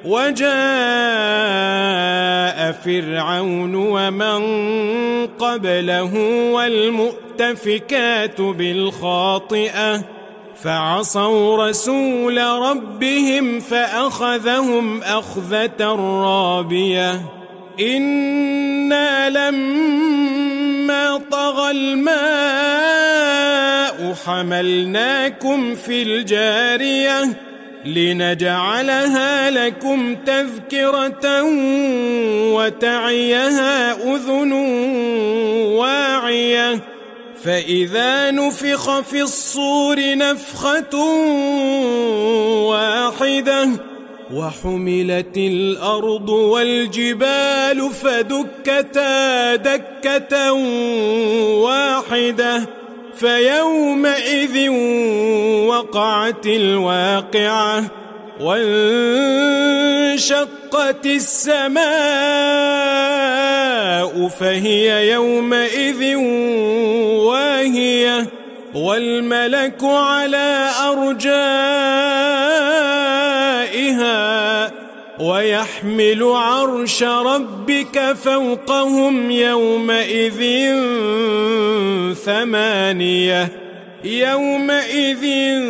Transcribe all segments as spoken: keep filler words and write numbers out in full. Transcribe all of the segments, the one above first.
وجاء فرعون ومن قبله والمؤتفكات بالخاطئة فعصوا رسول ربهم فأخذهم أخذة رابية إنا لما طغى الماء حملناكم في الجارية لنجعلها لكم تذكرة وتعيها أذن واعية فإذا نفخ في الصور نفخة واحدة وحملت الأرض والجبال فدكتا دكة واحدة فيومئذ وقعت الواقعة وانشقت السماء فهي يومئذ واهية والملك على أرجائها ويحمل عرش ربك فوقهم يومئذ ثمانية يومئذ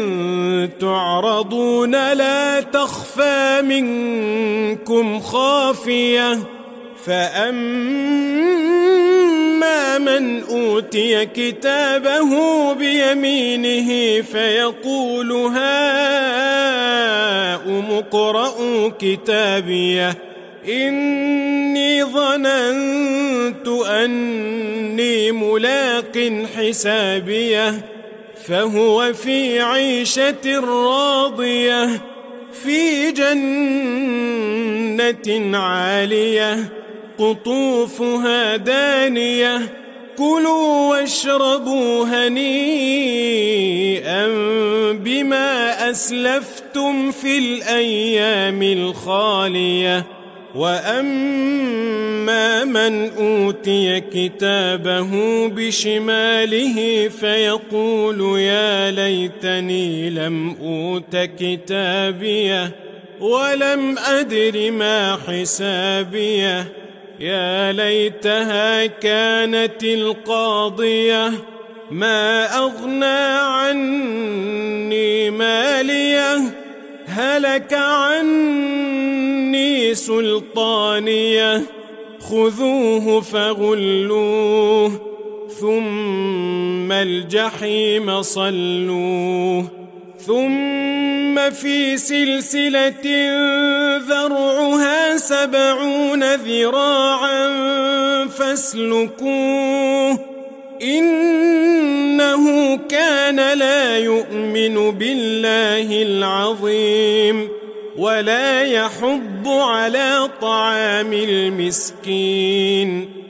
تعرضون لا تخفى منكم خافية فأما من أوتي كتابه بيمينه فيقول هاؤم اقرءوا كتابيه إني ظننت أني ملاق حسابيه فهو في عيشة راضية في جنة عالية قطوفها دانية كلوا واشربوا هنيئا بما أسلفتم في الأيام الخالية وأما من أوتي كتابه بشماله فيقول يا ليتني لم أوت كتابيه ولم أدر ما حسابيه يا ليتها كانت القاضية ما أغنى عني ماليه هلك عني سلطانيه خذوه فغلوه ثم الجحيم صلوه ثم في سلسلة ذرعها سبعون ذراعا فاسلكوه إنه كان لا يؤمن بالله العظيم ولا يحض على طعام المسكين